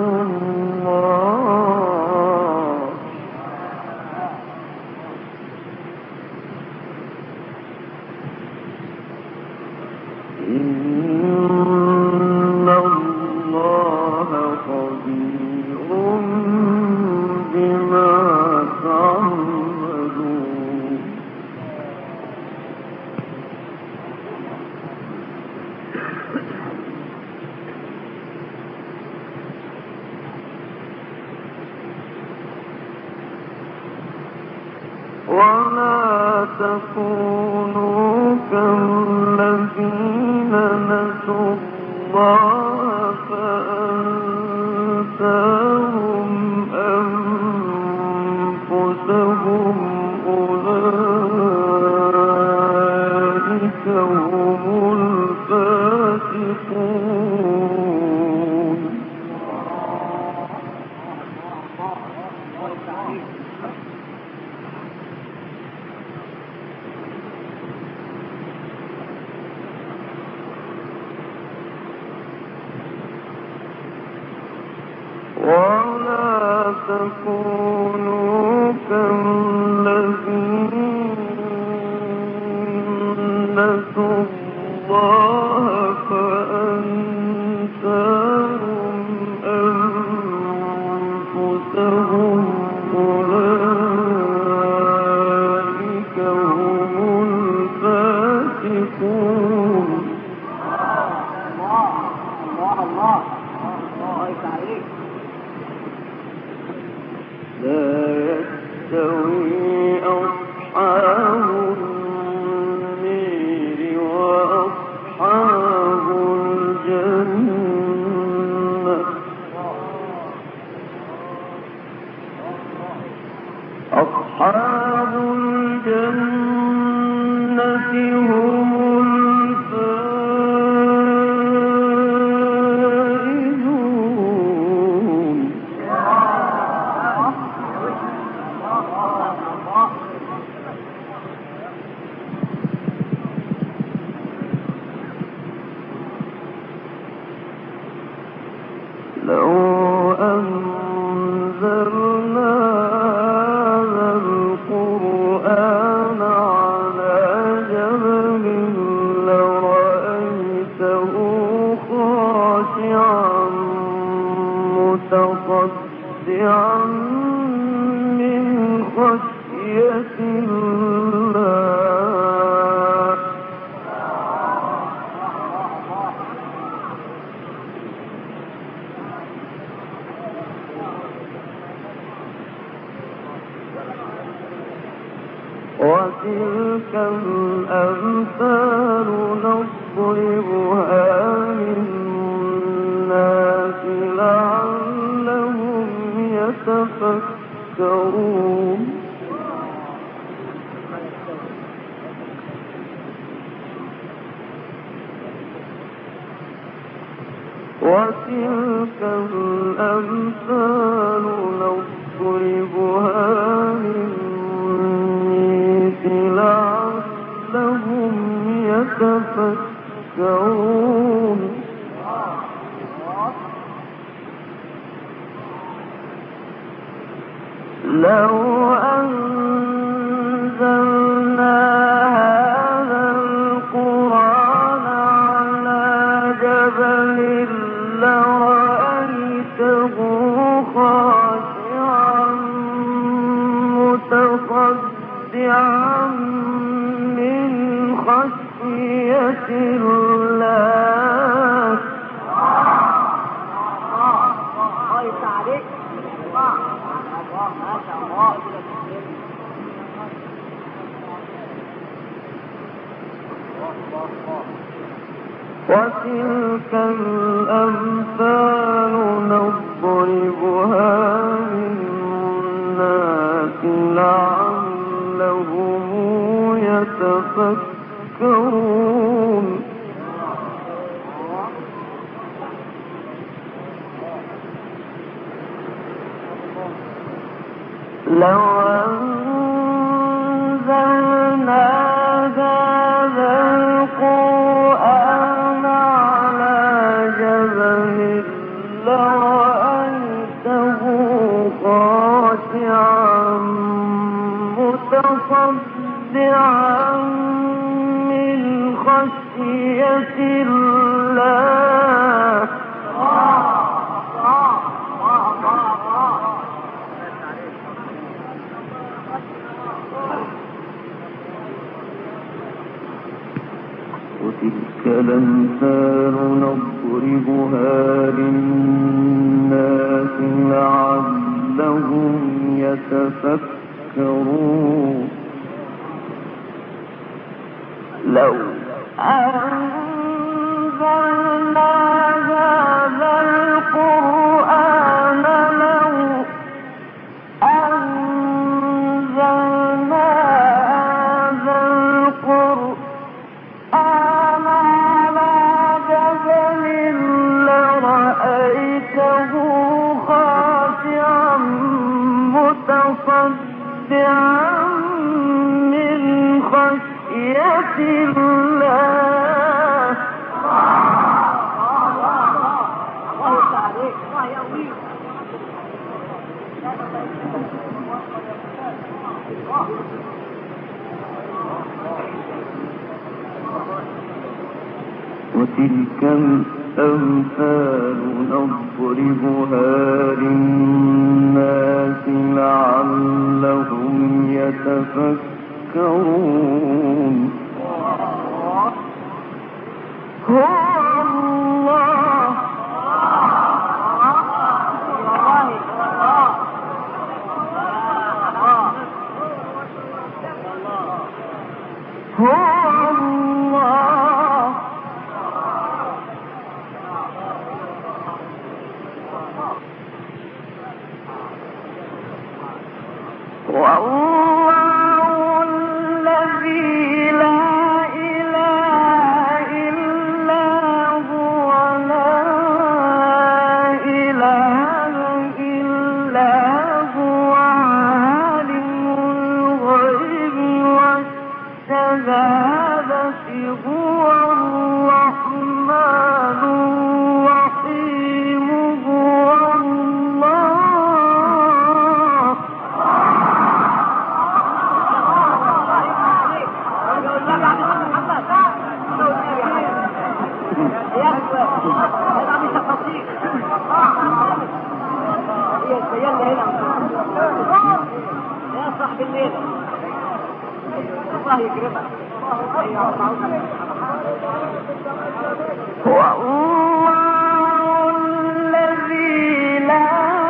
ولا تكونوا كالذين نسوا الله فأنساهم أنفسهم أولئك هم الفاسقون. ولا تكونوا كالذين نسوا الله فأنساهم أنفسهم أولئك هم الفاسقون. الله يسعدك. لا يستوي أصحاب النير وأصحاب الجنة. أصحاب الجنة هم الفائزون. لو أنزلنا هذا القرآن على جبل لرأيته خاشعا متصدعا من خشية الله. وتلك الأمثال نضربها للناس لعلهم يتفكرون. وتلك الأمثال نضربها للناس لعلهم يتفكرون. لو أنزلنا هذا القرآن على جبل لرأيته خاشعا متصدعا من خشية الله. وتلك الأمثال نضربها للناس لعلهم يتفكرون. لو أنزلنا هذا القرآن على جبل لرأيته متصدعا من خشية الله وتلك الأمثال نضربها للناس لعلهم يتفكرون لو أنزلنا هذا القرآن متصدعا من خشية الله وتلك الأمثال نضربها للناس لعلهم يتفكرون هو الله والله الذي لا إله إلا هو لا إله إلا هو عالم الغيب والشهادة هو الرحمن الرحيم هو يا صاحب الليل الله يكرمك هو الله الذي لا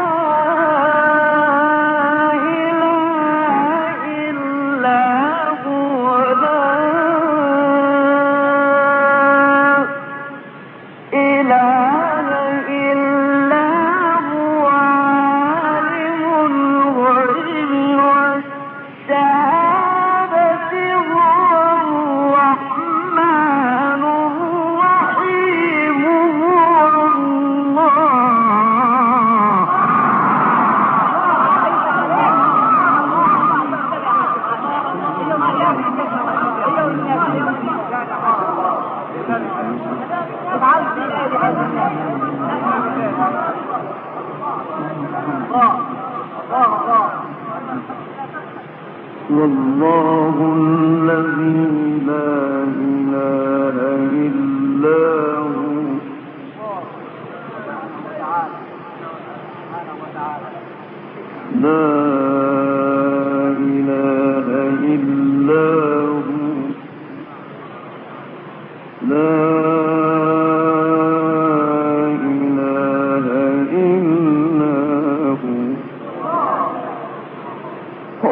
إله إلا هو لا إله إلا هو عالم الغيب والشهادة هو الرحمن الرحيم هو والله الذي لا إله إلا هو لا إله إلا هو لا إله إلا هو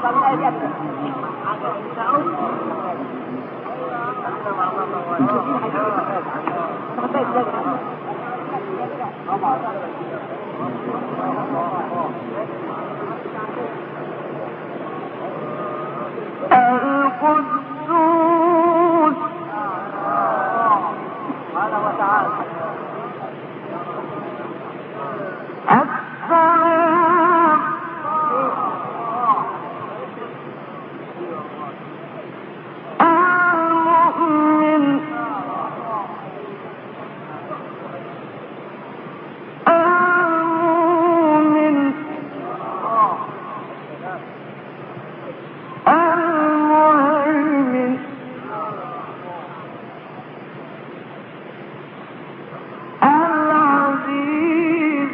القدوس السلام المؤمن المؤمن المهيمن العزيز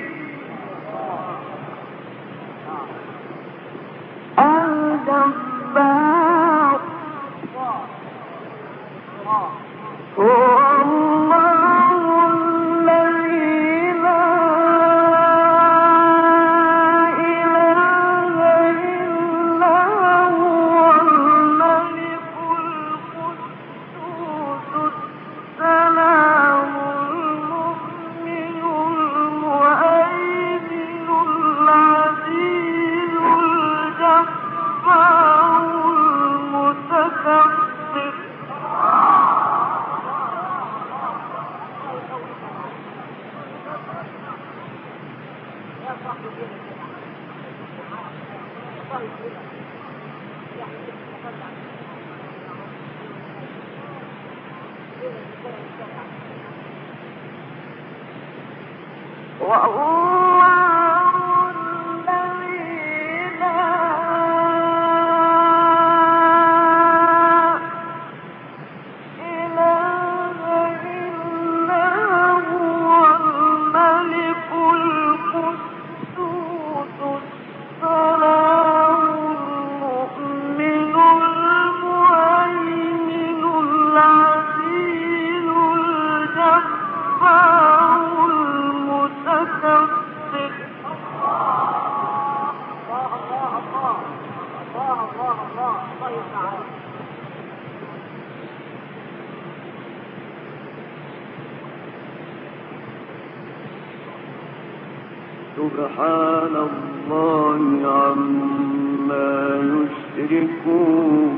الجبار هو الله الذي لا إله إلا هو الملك القدوس السلام المؤمن المهيمن العزيز الجبار المتكبر والله الذي لا إله إلا هو الملك القدوس السلام المؤمن المهيمن العزيز الجبار المتكبر سبحان الله عما يشركون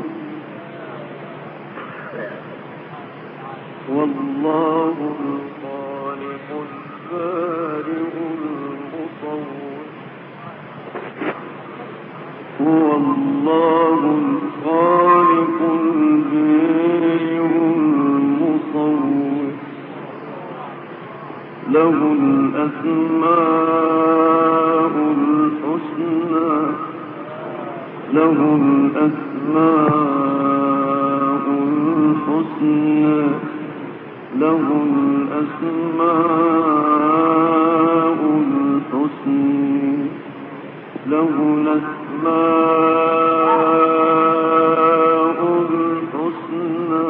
والله الخالق البارئ المصور هو الله الخالق البارئ المصور له الأسماء الحسنى له الأسماء الحسنى له الأسماء الحسنى له الأسماء الحسنى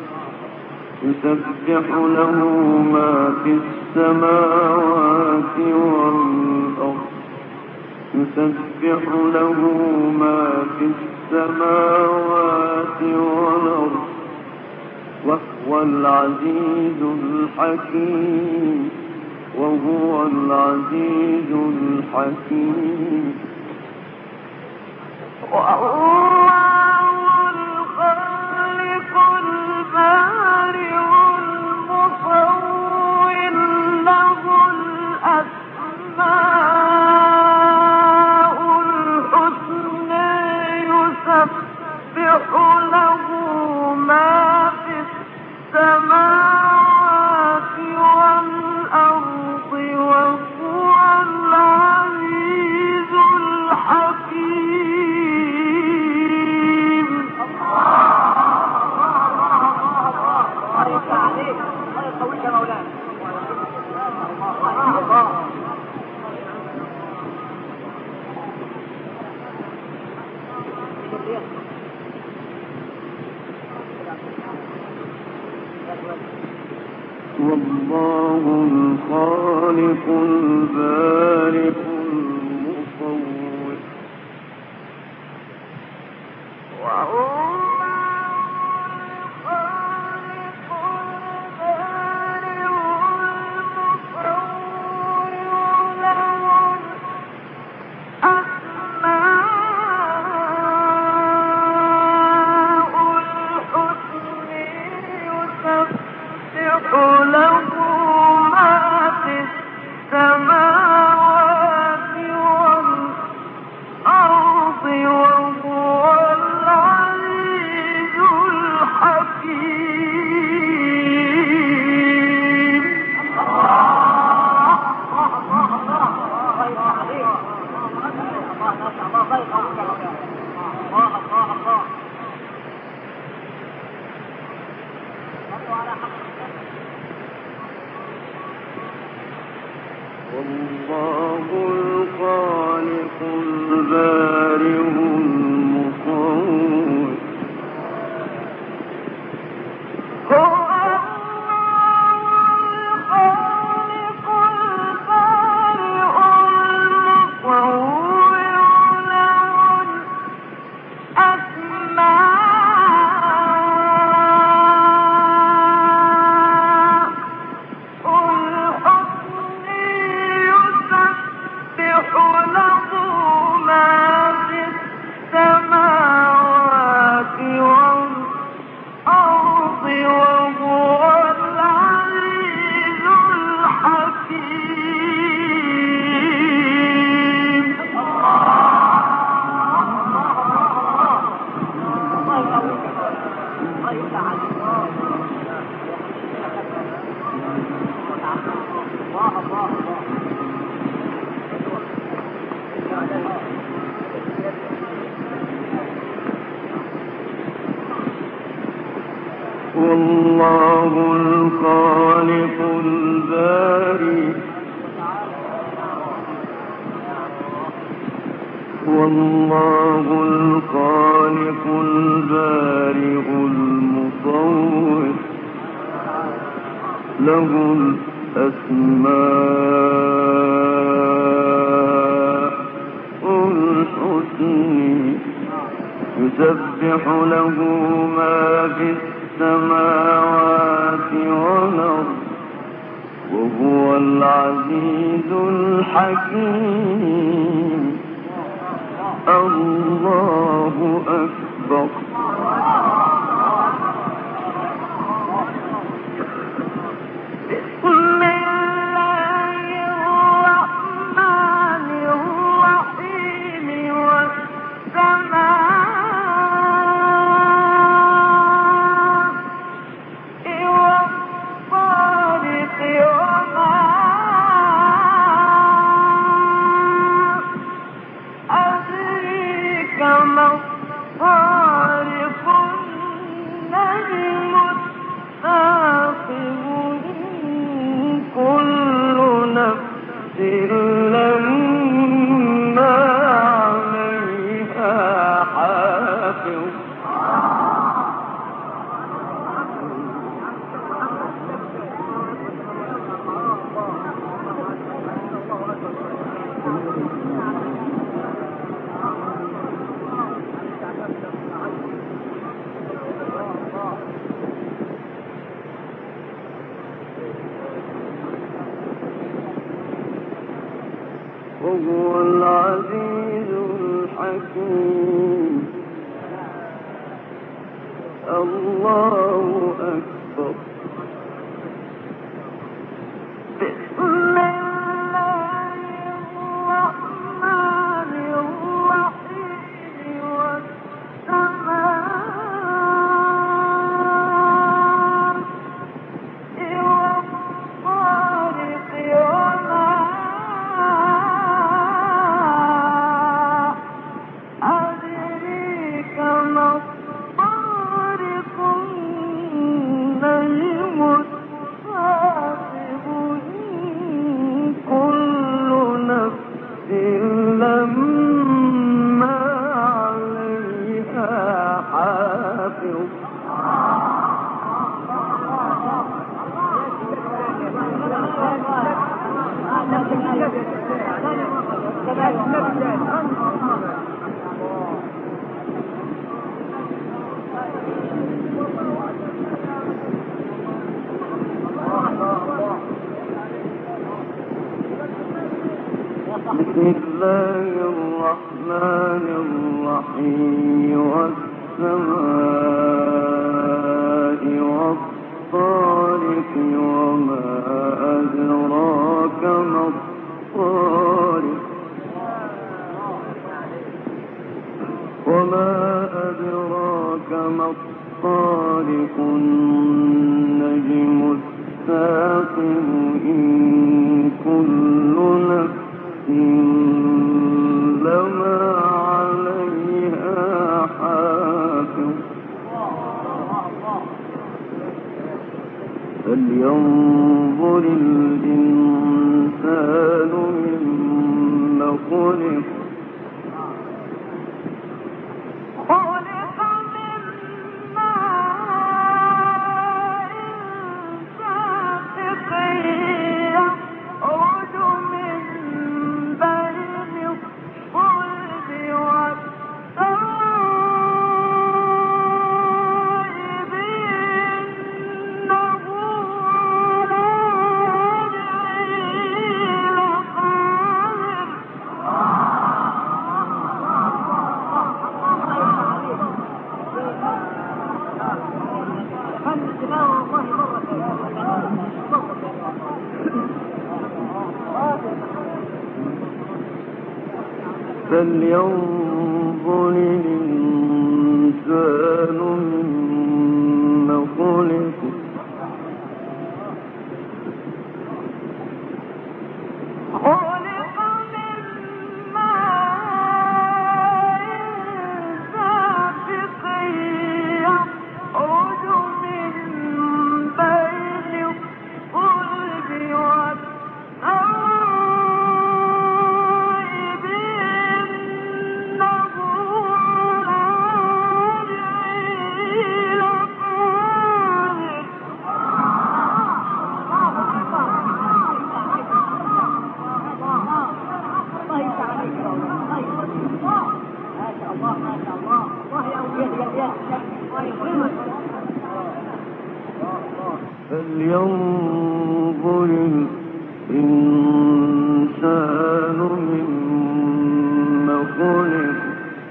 يسبح له ما في السماوات والأرض يسبح له ما في السماوات والأرض وهو العزيز الحكيم وهو العزيز الحكيم والله الخالق البارئ المصور له الأسماء الحسنى يسبح له ما في السماوات والأرض وهو العزيز الحكيم والله الخالق البارئ المصور والله الخالق البارئ المصور له الأسماء الحسنى يسبح له ما في السماوات والأرض وهو العزيز الحكيم. الله أكبر. وهو العزيز الحكيم. الله أكبر. والسماء والطارق وما أدراك ما الطارق الطارق النجم الثاقب إن كل نفس لما عليها حافظ فلينظر الإنسان مما خلق فلينظر الإنسان مما خلق فلينظر الإنسان مما خلق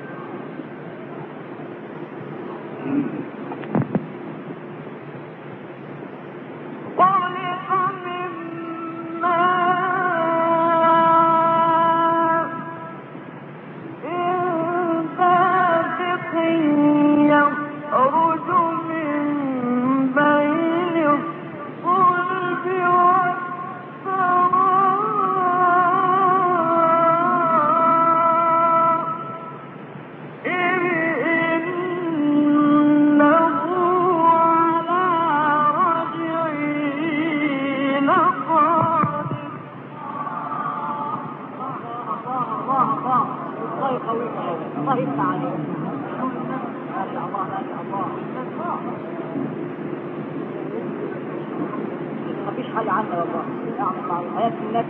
مفيش حاجة عنها والله. حياة النفس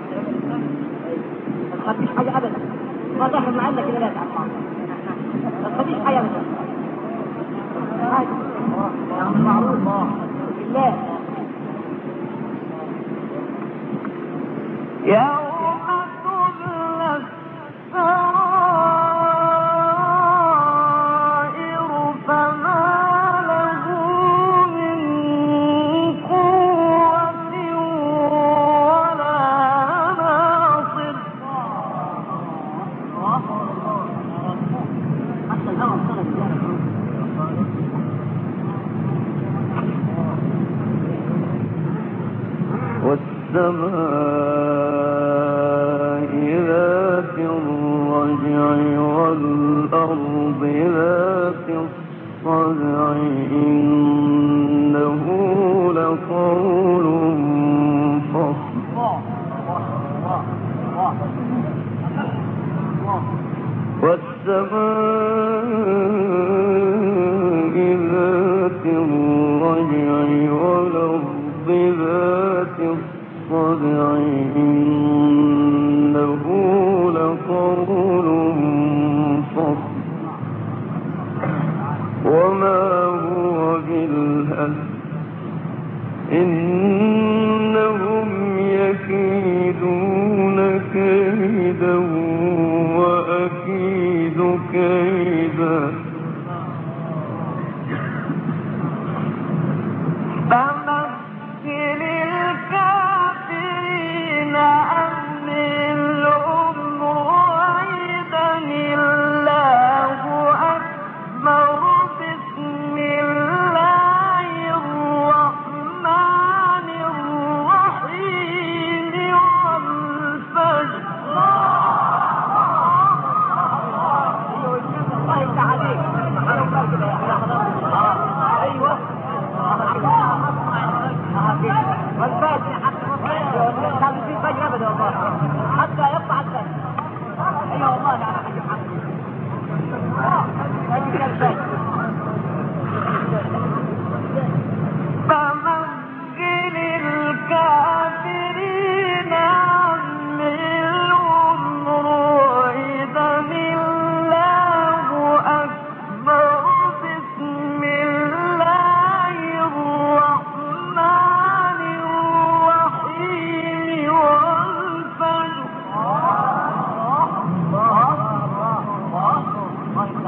ما تخبيش حاجة أبدا. ما تاخد معنا كده لا تعمل ما تخبيش حاجة أبدا. معروف بالله. يوم تبلى السرائر فما له من قوة ولا ناصر. حتى الهوى طلب والسماء ذات الرجع والأرض ذات الصدع إنه لقول فصل والسماء ذات الرجع والأرض ذات الصدع إنه لقول فصل وما هو بالهزل إنهم يكيدون كيدا وأكيد كيدا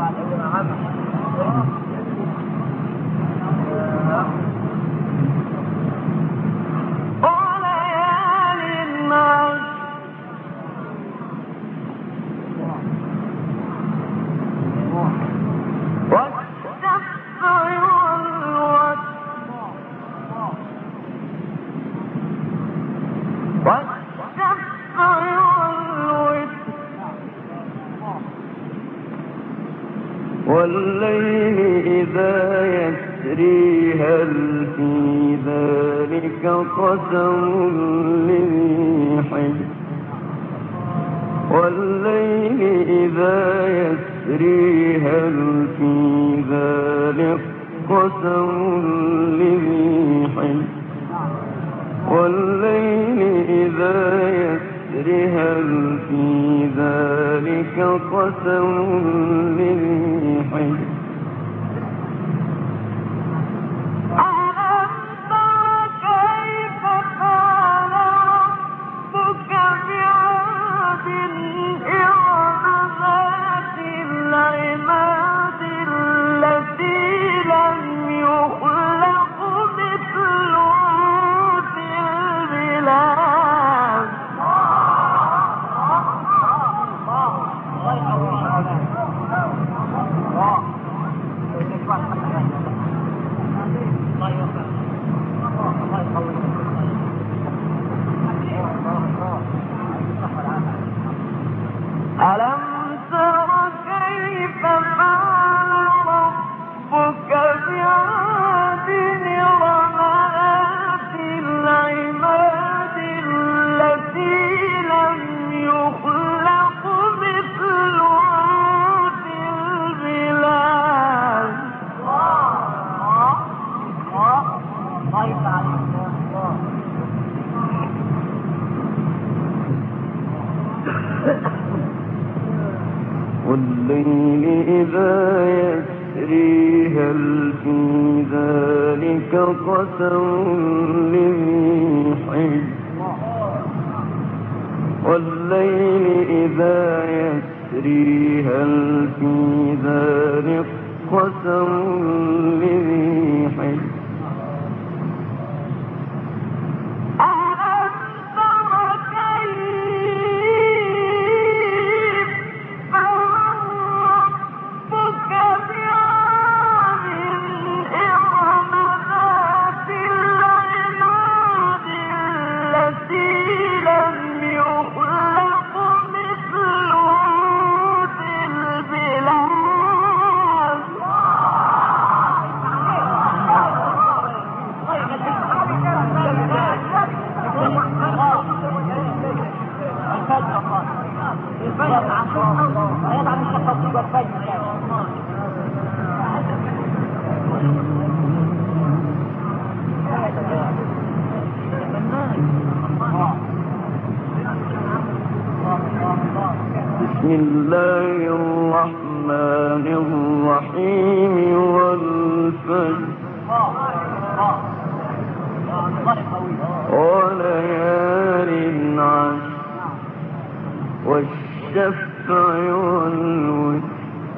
والليل إذا يسري هل في ذلك قسم لذي حجر والليل إذا يسري هل في ذلك قسم لذي حجر والليل إذا يسري هل في ذلك قسم لذي حجر والليل إذا يسري هل في ذلك قسم لذي حجر والليل إذا يسري هل في ذلك قسم لذي حجر بسم الله الرحمن الرحيم والفجر وليال عشر والشفع والوتر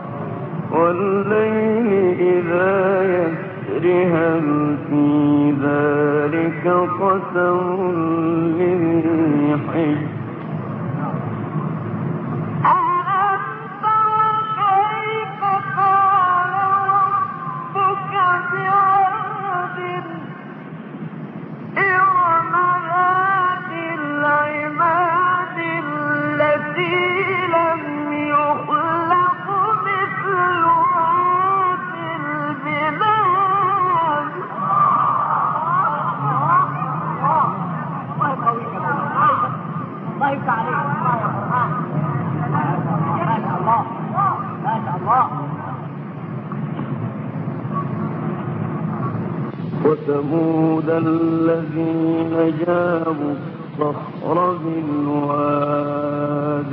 والليل إذا يسري هل في ذلك قسم لذي حجر وثمود الذين جابوا الصخر بالواد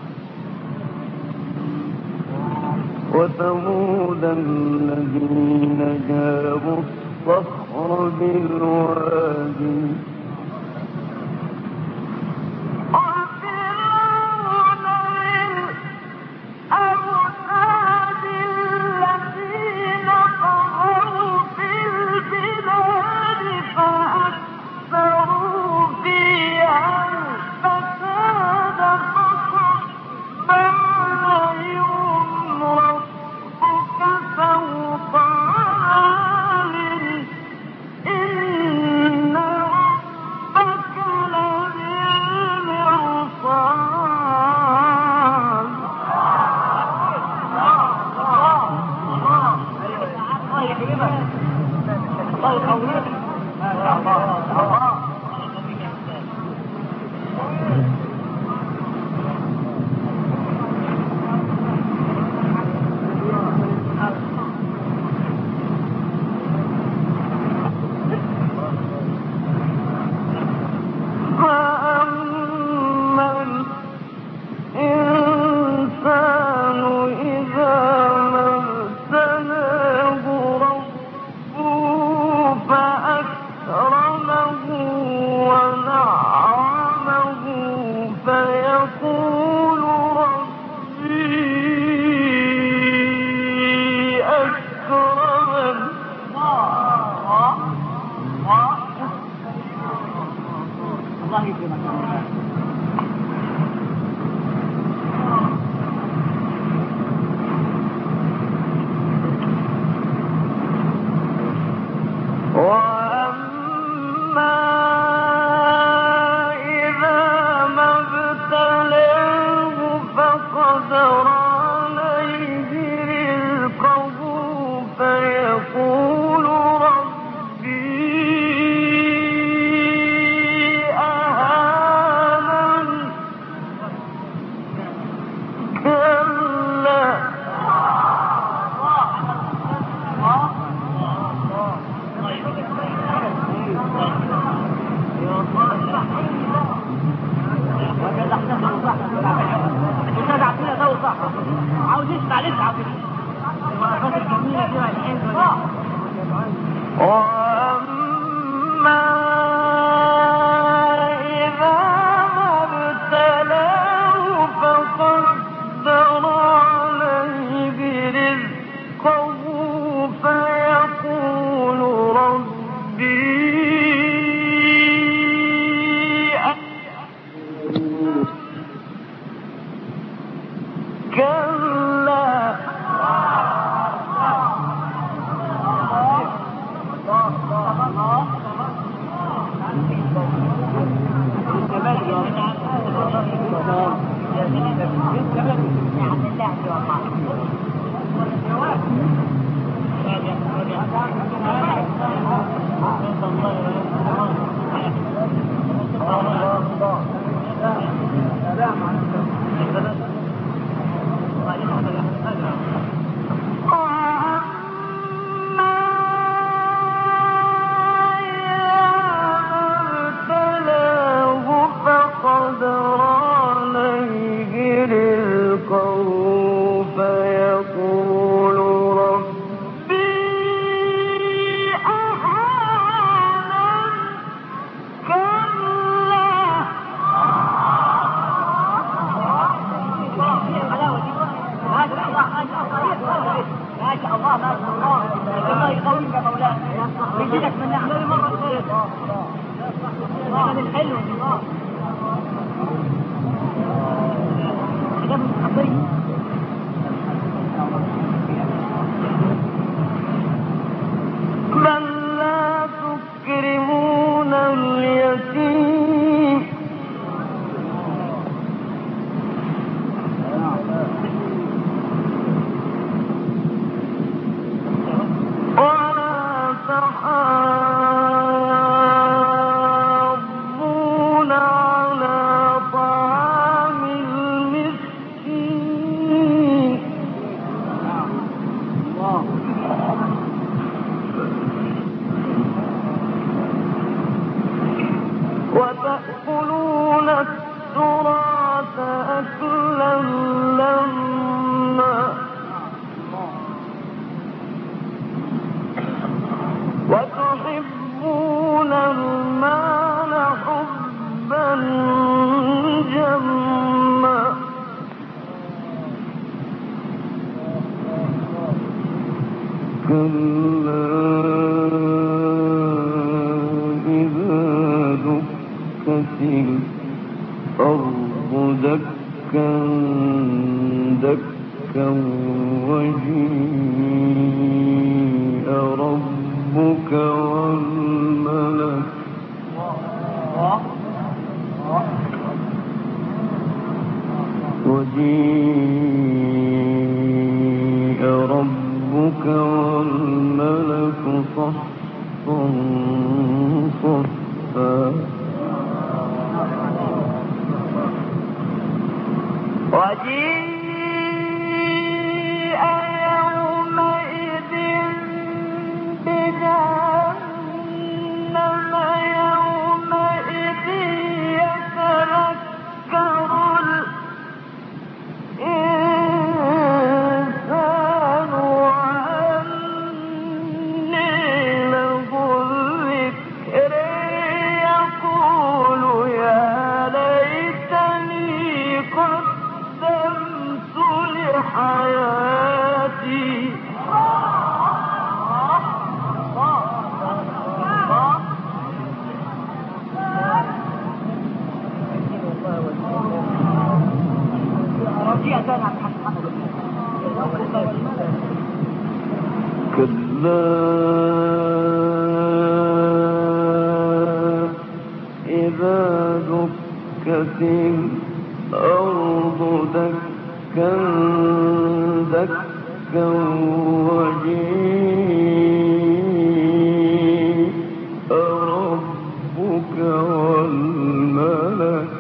وثمود الذين جابوا الصخر بالواد وفرعون ذي الأوتاد عاوز يسمع لسه عاوز الوقفات الجميله دي والحلوه وأما إذا ما ابتلاه فقدر عليه رزقه فيقول ربي كلا بل لا تكرمون اليتيم ولا تحاضون على طعام المسكين وتأكلون التراث أكلا لما وتحبون المال حبا جما كلا إذا دكت الأرض دكا دكا وجيء ربك والملك وجيء ربك والملك صفا صفا وجيء يومئذ بجهنم يومئذ يتذكر الإنسان وأنى له الذكر يقول يا ليتني قدمت لحياتي كلا إذا دكت الأرض دكا دكا وجيء ربك والملك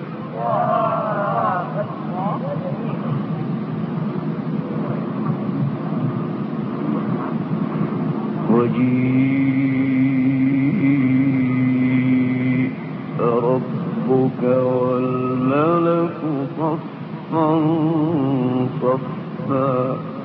وجيء ربك والملك صفا صفا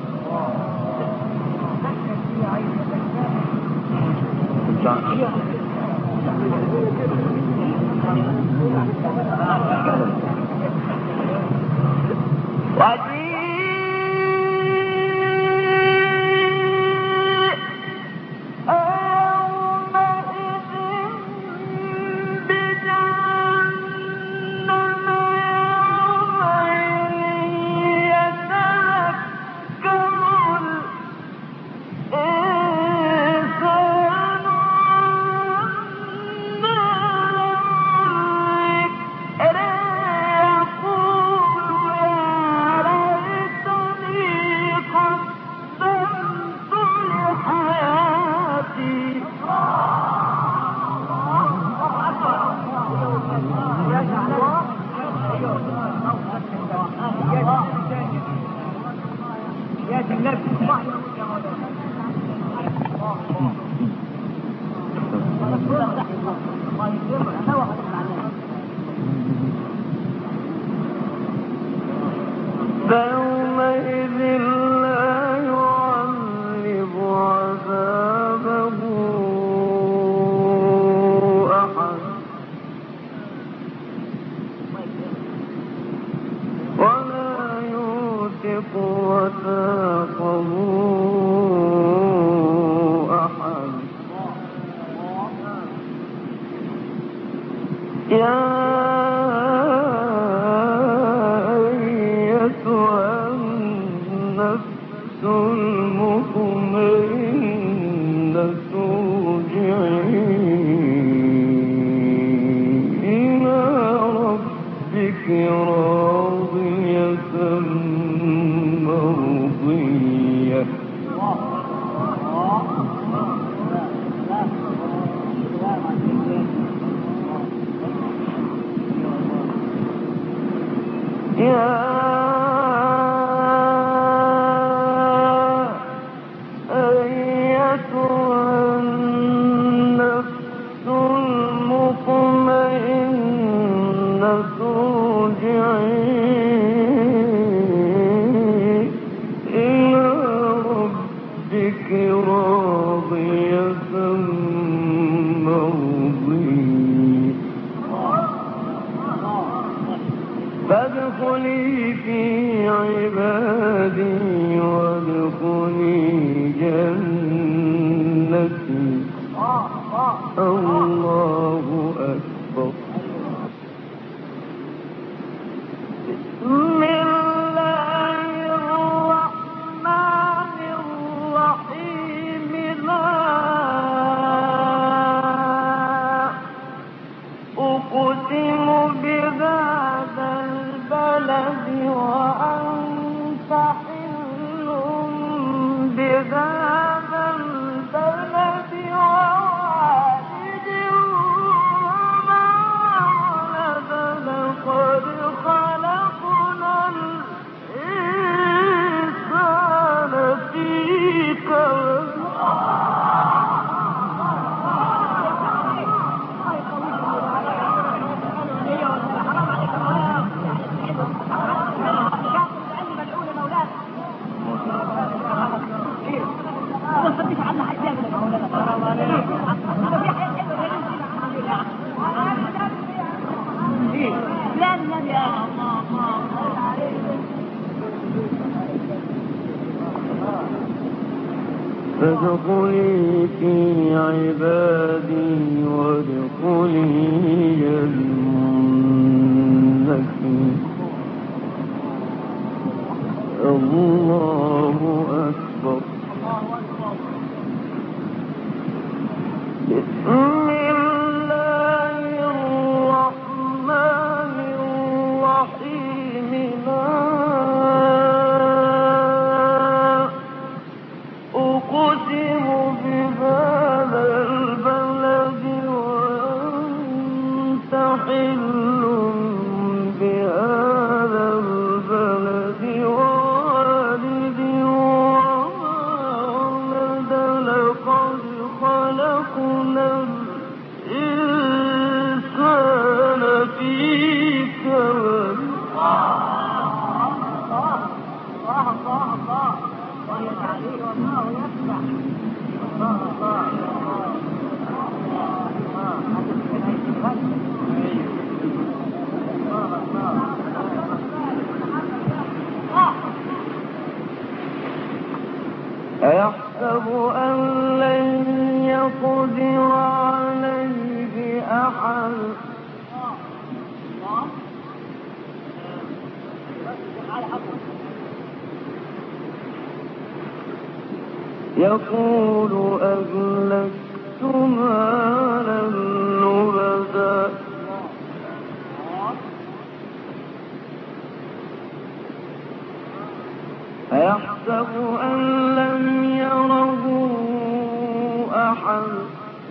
فيومئذ لا يعذب عذابه أحد ولا يوثق وثاقه أحد يا المطمئنة ارجعي إلى ربك راضية مرضية يا فادخلي في عبادي وادخلي جنتي الله أكبر بسم الله الرحمن الرحيم لا أقسم بهذا البلد وأنت حل بهذا البلد ووالد خدش عنا حد يعمل يا مولانا حرام عليك في حاجه لا النبي يا الله فادخلي في عبادي وادخلي جنتي. الله أكبر. بسم الله الرحمن الرحيم. أقسم بهذا البلد وأنت حل بهذا البلد ووالد وما ولد لقد خلقنا الإنسان في كبد. أيحسب أن لن يقدر عليه أحد. يقول أهلكت مالا لبدا. أيحسب أن لم يره أحد.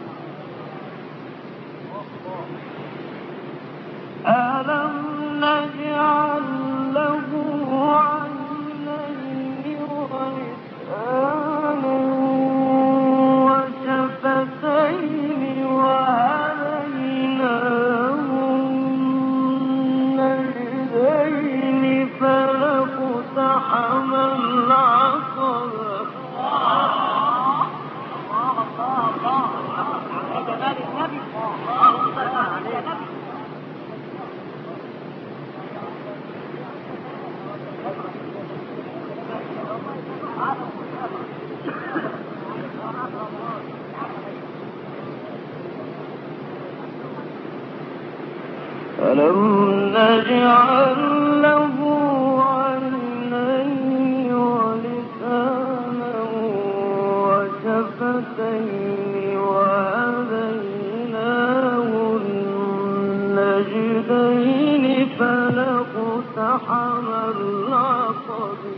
ألم نجعل له عينين ولسانا وشفتين وهديناه النجدين فلاقتحم العقبة. ألم نجعل له عينين ولسانا وشفتين وهديناه النجدين فلاقتحم العقبة.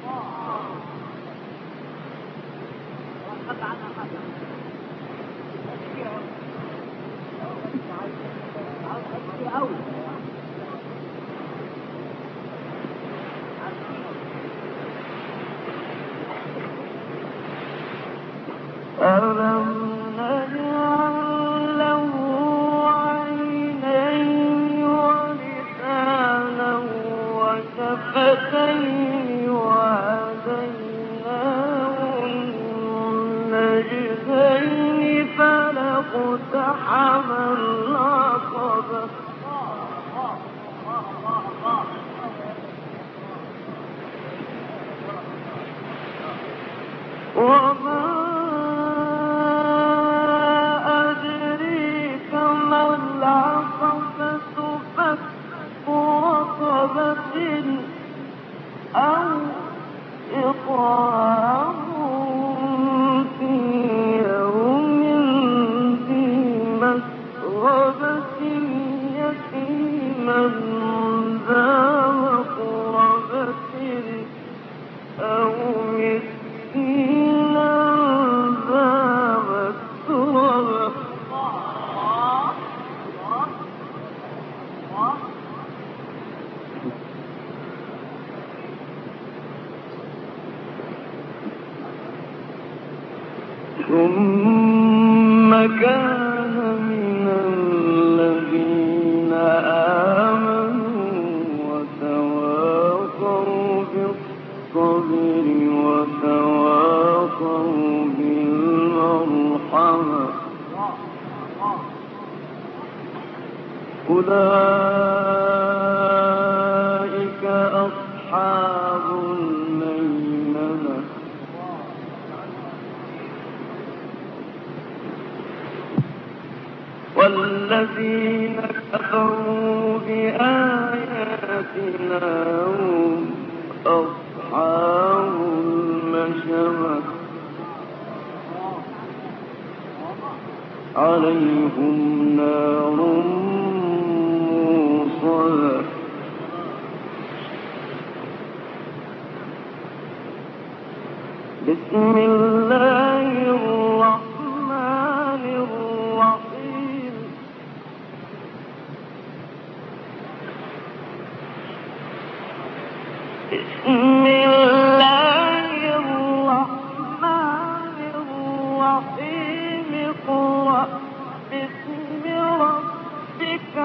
ألم نجعل له عينين ولسانا وشفتين وهديناه النجدين فلاقتحم العقبة. وما أدريك ما العقبة. فك رقبة أو إطعام في يوم ذي مسغبة يتيما ذا مقربة أو مسكينا ذا متربة. ثم كان من الذين آمنوا وتواصوا بالصبر وتواصوا بالصبر أولئك أصحاب الميمنة والذين كفروا بآياتنا هم أصحاب المشأمة عليهم نار موصدة بسم الله الرحمن الرحيم بسم الله الرحمن الرحيم اقرأ باسم ربك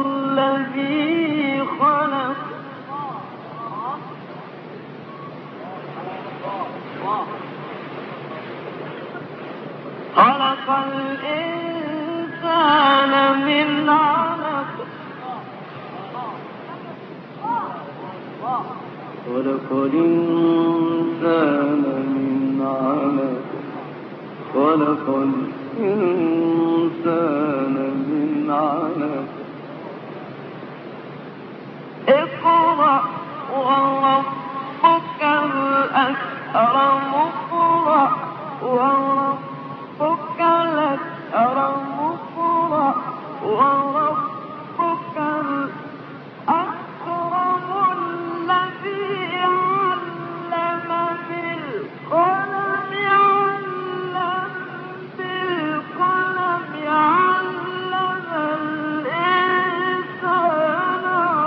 الذي خلق خلق الإنسان من علق خلق الإنسان من علق خلق الإنسان من علق اقرأ وربك الأكرم اقرأ وربك الأكرم اقرأ وربك الأكرم الذي علم بالقلم علم الإنسان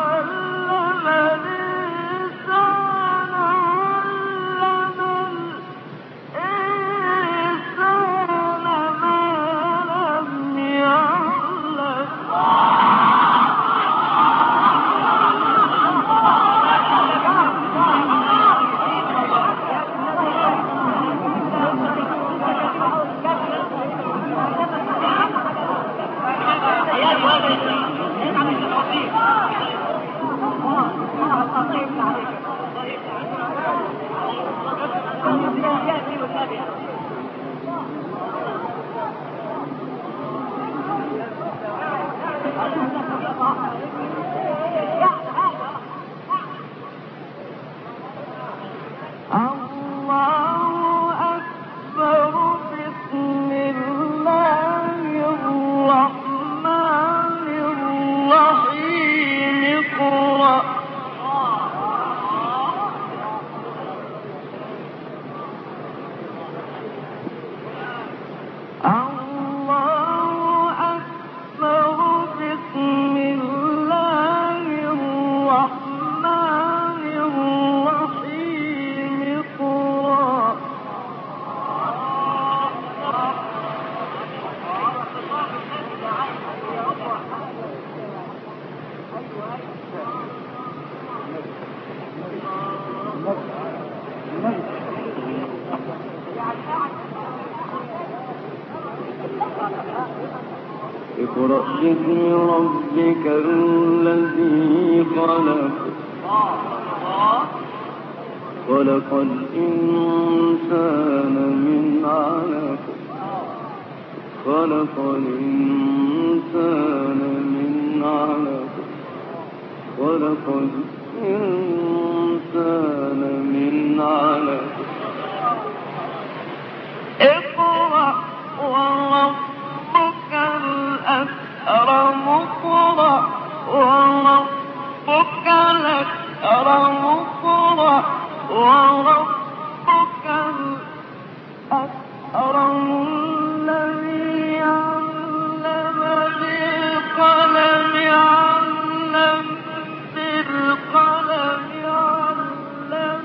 اقرأ باسم ربك الذي خلق خلق الإنسان من علق خلق الإنسان من علق خلق الإنسان من علق اقرأ وربك الأكرم اقرأ وربك الأكرم اقرأ وربك الأكرم الذي علم بالقلم علم بالقلم علم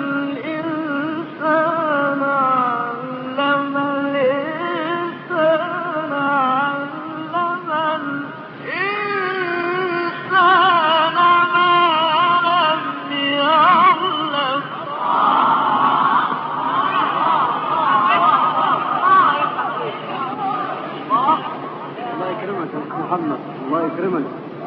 الإنسان علم الإنسان علم الإنسان ما لم يعلم الله يكرمك يا محمد، الله يكرمك.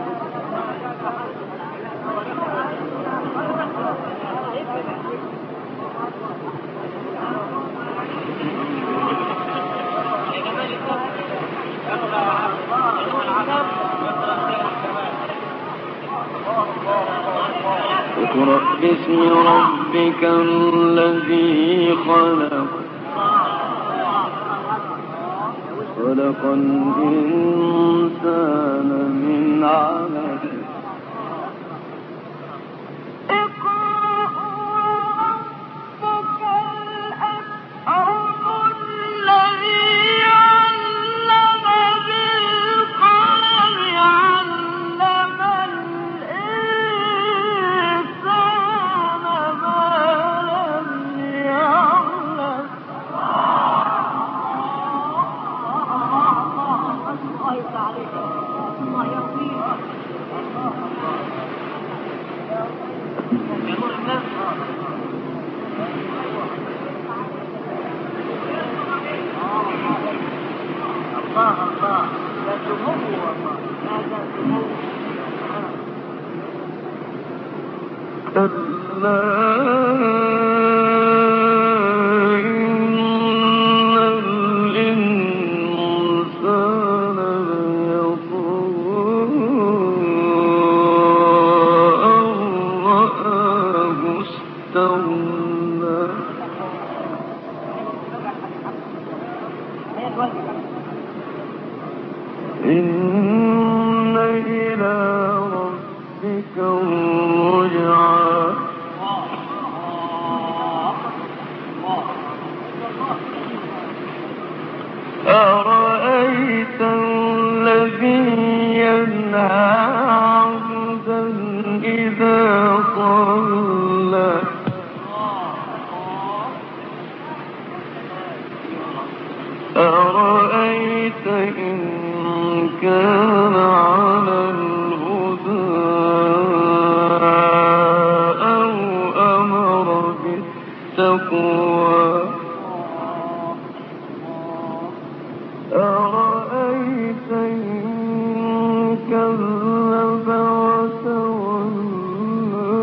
اقرأ باسم ربك الذي خلق خلق الإنسان من علق إن إلى ربك الرجعى أرأيت الذي ينهى عبدا إذا صلى أرأيت إن كان على الهدى أو أمر بالتقوى أرأيت إن كذب وتولى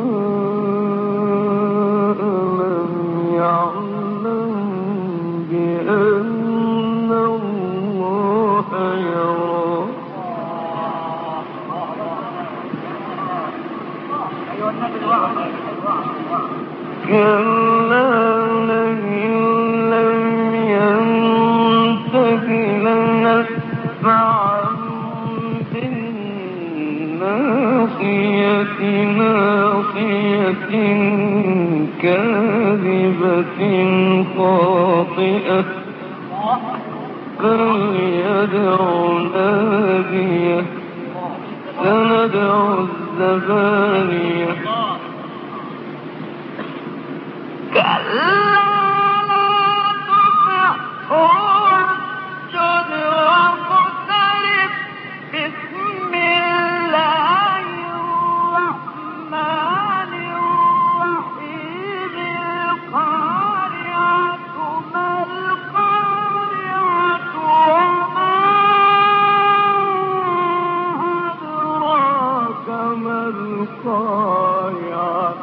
ألم يعلم بأن الله يرى كلا لئن لم ينته لنسفعا بالناصية ناصية كاذبة خاطئة فليدع ناديه سندع الزبانية كلا لا تطعه واسجد واقترب بسم الله الرحمن الرحيم القارعة ما القارعة وما أدراك ما القارعة